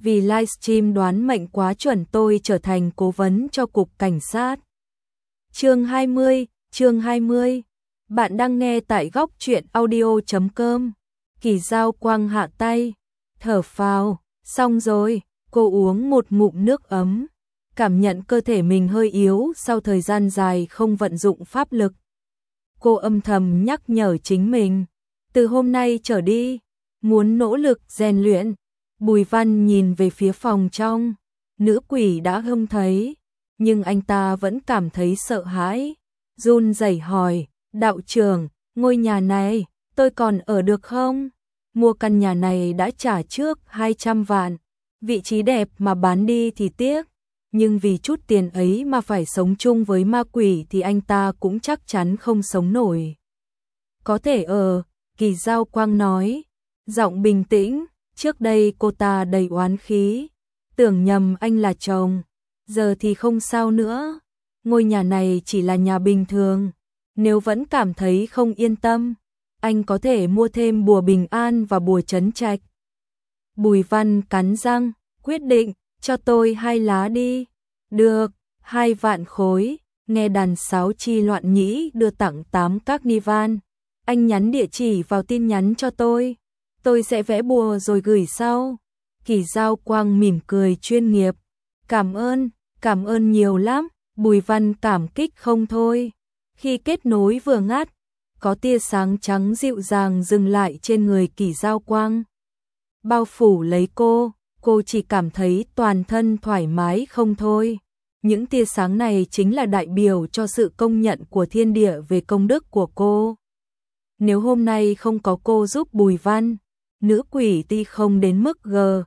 vì livestream đoán mệnh quá chuẩn tôi trở thành cố vấn cho cục cảnh sát. Chương 20. Bạn đang nghe tại góc truyện audio.com. Kỳ Dao Quang hạ tay, thở phào, xong rồi, cô uống một ngụm nước ấm, cảm nhận cơ thể mình hơi yếu sau thời gian dài không vận dụng pháp lực. Cô âm thầm nhắc nhở chính mình, từ hôm nay trở đi, muốn nỗ lực rèn luyện. Bùi Văn nhìn về phía phòng trong, nữ quỷ đã không thấy, nhưng anh ta vẫn cảm thấy sợ hãi, run rẩy hỏi, đạo trưởng, ngôi nhà này, tôi còn ở được không? Mua căn nhà này đã trả trước 200 vạn, vị trí đẹp mà bán đi thì tiếc, nhưng vì chút tiền ấy mà phải sống chung với ma quỷ thì anh ta cũng chắc chắn không sống nổi. Có thể Kỳ Dao Quang nói, giọng bình tĩnh, trước đây cô ta đầy oán khí, tưởng nhầm anh là chồng, giờ thì không sao nữa, ngôi nhà này chỉ là nhà bình thường, nếu vẫn cảm thấy không yên tâm, anh có thể mua thêm bùa bình an và bùa trấn trạch. Bùi Văn cắn răng, quyết định, cho tôi 2 lá đi. Được, 2 vạn khối, nghe đàn sáo chi loạn nhĩ đưa tặng 8 các ni van. Anh nhắn địa chỉ vào tin nhắn cho tôi sẽ vẽ bùa rồi gửi sau. Kỳ Dao Quang mỉm cười chuyên nghiệp. Cảm ơn nhiều lắm, Bùi Văn cảm kích không thôi. Khi kết nối vừa ngắt, có tia sáng trắng dịu dàng dừng lại trên người Kỳ Dao Quang. Bao phủ lấy cô chỉ cảm thấy toàn thân thoải mái không thôi. Những tia sáng này chính là đại biểu cho sự công nhận của thiên địa về công đức của cô. Nếu hôm nay không có cô giúp Bùi Văn, nữ quỷ tuy không đến mức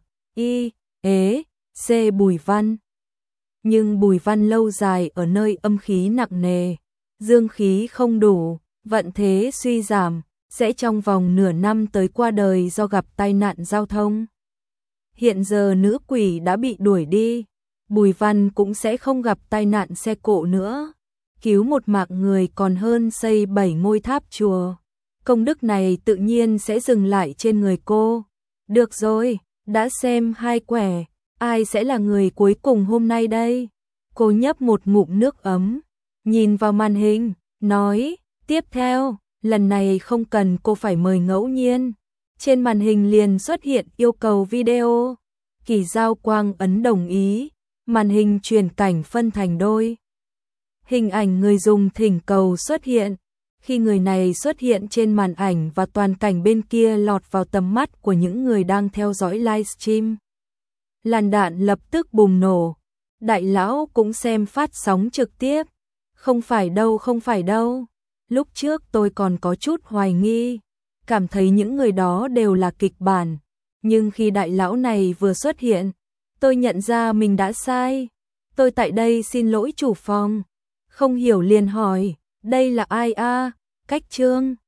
C Bùi Văn. Nhưng Bùi Văn lâu dài ở nơi âm khí nặng nề, dương khí không đủ, vận thế suy giảm, sẽ trong vòng nửa năm tới qua đời do gặp tai nạn giao thông. Hiện giờ nữ quỷ đã bị đuổi đi, Bùi Văn cũng sẽ không gặp tai nạn xe cộ nữa. Cứu một mạng người còn hơn xây 7 ngôi tháp chùa. Công đức này tự nhiên sẽ dừng lại trên người cô. Được rồi, đã xem 2 quẻ, ai sẽ là người cuối cùng hôm nay đây? Cô nhấp một ngụm nước ấm, nhìn vào màn hình, nói, tiếp theo, lần này không cần cô phải mời ngẫu nhiên. Trên màn hình liền xuất hiện yêu cầu video. Kỳ Dao Quang ấn đồng ý, màn hình chuyển cảnh phân thành đôi. Hình ảnh người dùng thỉnh cầu xuất hiện. Khi người này xuất hiện trên màn ảnh và toàn cảnh bên kia lọt vào tầm mắt của những người đang theo dõi livestream, làn đạn lập tức bùng nổ. Đại lão cũng xem phát sóng trực tiếp. Không phải đâu. Lúc trước tôi còn có chút hoài nghi, cảm thấy những người đó đều là kịch bản. Nhưng khi đại lão này vừa xuất hiện, tôi nhận ra mình đã sai. Tôi tại đây xin lỗi chủ phòng. Không hiểu liền hỏi, đây là ai a? Cách Trương.